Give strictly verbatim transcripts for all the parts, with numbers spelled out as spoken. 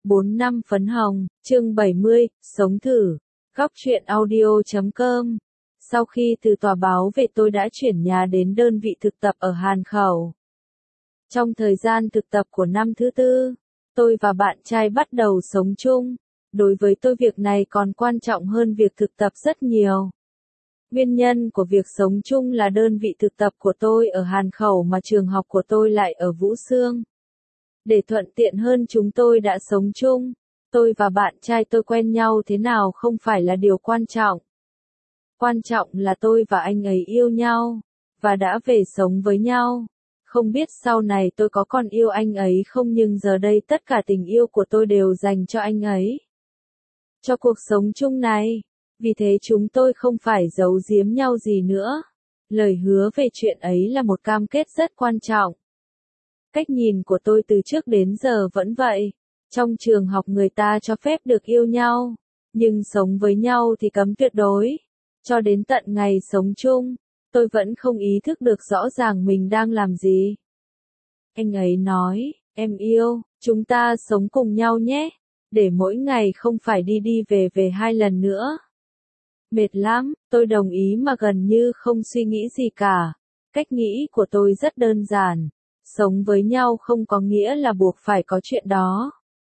bốn năm phấn hồng, chương bảy mươi, sống thử, góc truyện audio chấm com. Sau khi từ tòa báo về tôi đã chuyển nhà đến đơn vị thực tập ở Hàn Khẩu. Trong thời gian thực tập của năm thứ tư, tôi và bạn trai bắt đầu sống chung. Đối với tôi việc này còn quan trọng hơn việc thực tập rất nhiều. Nguyên nhân của việc sống chung là đơn vị thực tập của tôi ở Hàn Khẩu mà trường học của tôi lại ở Vũ Xương. Để thuận tiện hơn chúng tôi đã sống chung. Tôi và bạn trai tôi quen nhau thế nào không phải là điều quan trọng. Quan trọng là tôi và anh ấy yêu nhau, và đã về sống với nhau. Không biết sau này tôi có còn yêu anh ấy không, nhưng giờ đây tất cả tình yêu của tôi đều dành cho anh ấy. Cho cuộc sống chung này. Vì thế chúng tôi không phải giấu giếm nhau gì nữa. Lời hứa về chuyện ấy là một cam kết rất quan trọng. Cách nhìn của tôi từ trước đến giờ vẫn vậy. Trong trường học người ta cho phép được yêu nhau, nhưng sống với nhau thì cấm tuyệt đối. Cho đến tận ngày sống chung, tôi vẫn không ý thức được rõ ràng mình đang làm gì. Anh ấy nói, em yêu, chúng ta sống cùng nhau nhé, để mỗi ngày không phải đi đi về về hai lần nữa. Mệt lắm, tôi đồng ý mà gần như không suy nghĩ gì cả. Cách nghĩ của tôi rất đơn giản. Sống với nhau không có nghĩa là buộc phải có chuyện đó.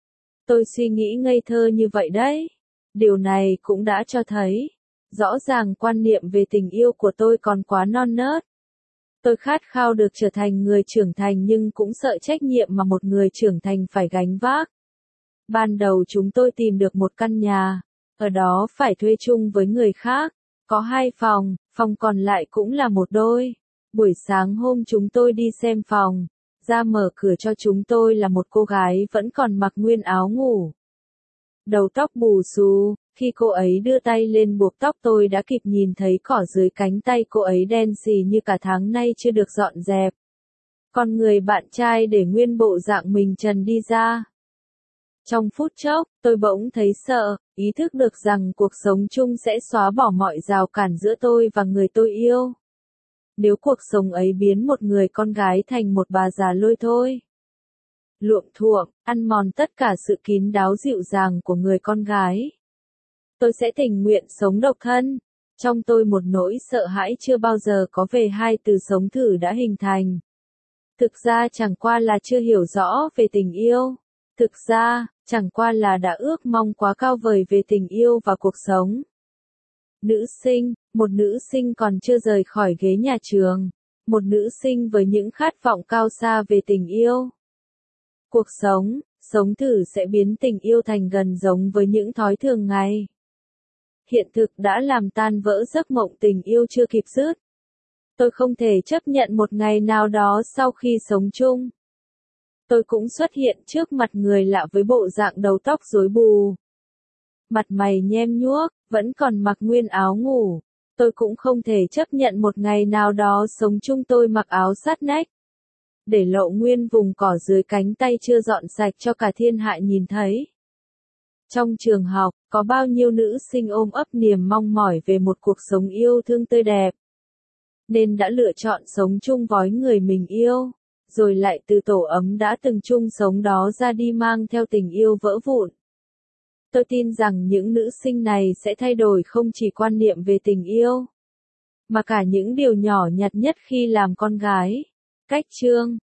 Tôi suy nghĩ ngây thơ như vậy đấy. Điều này cũng đã cho thấy, rõ ràng quan niệm về tình yêu của tôi còn quá non nớt. Tôi khát khao được trở thành người trưởng thành nhưng cũng sợ trách nhiệm mà một người trưởng thành phải gánh vác. Ban đầu chúng tôi tìm được một căn nhà, ở đó phải thuê chung với người khác, có hai phòng, phòng còn lại cũng là một đôi. Buổi sáng hôm chúng tôi đi xem phòng, ra mở cửa cho chúng tôi là một cô gái vẫn còn mặc nguyên áo ngủ. Đầu tóc bù xù, khi cô ấy đưa tay lên buộc tóc tôi đã kịp nhìn thấy cỏ dưới cánh tay cô ấy đen xì như cả tháng nay chưa được dọn dẹp. Còn người bạn trai để nguyên bộ dạng mình trần đi ra. Trong phút chốc, tôi bỗng thấy sợ, ý thức được rằng cuộc sống chung sẽ xóa bỏ mọi rào cản giữa tôi và người tôi yêu. Nếu cuộc sống ấy biến một người con gái thành một bà già lôi thôi, luộm thuộm, ăn mòn tất cả sự kín đáo dịu dàng của người con gái, tôi sẽ tình nguyện sống độc thân. Trong tôi một nỗi sợ hãi chưa bao giờ có về hai từ sống thử đã hình thành. Thực ra chẳng qua là chưa hiểu rõ về tình yêu. Thực ra, chẳng qua là đã ước mong quá cao vời về tình yêu và cuộc sống. Nữ sinh, một nữ sinh còn chưa rời khỏi ghế nhà trường. Một nữ sinh với những khát vọng cao xa về tình yêu. Cuộc sống, sống thử sẽ biến tình yêu thành gần giống với những thói thường ngày. Hiện thực đã làm tan vỡ giấc mộng tình yêu chưa kịp dứt. Tôi không thể chấp nhận một ngày nào đó sau khi sống chung, tôi cũng xuất hiện trước mặt người lạ với bộ dạng đầu tóc rối bù, mặt mày nhem nhuốc, vẫn còn mặc nguyên áo ngủ. Tôi cũng không thể chấp nhận một ngày nào đó sống chung tôi mặc áo sát nách, để lộ nguyên vùng cỏ dưới cánh tay chưa dọn sạch cho cả thiên hạ nhìn thấy. Trong trường học, có bao nhiêu nữ sinh ôm ấp niềm mong mỏi về một cuộc sống yêu thương tươi đẹp, nên đã lựa chọn sống chung với người mình yêu, rồi lại từ tổ ấm đã từng chung sống đó ra đi mang theo tình yêu vỡ vụn. Tôi tin rằng những nữ sinh này sẽ thay đổi không chỉ quan niệm về tình yêu, mà cả những điều nhỏ nhặt nhất khi làm con gái. Cách chương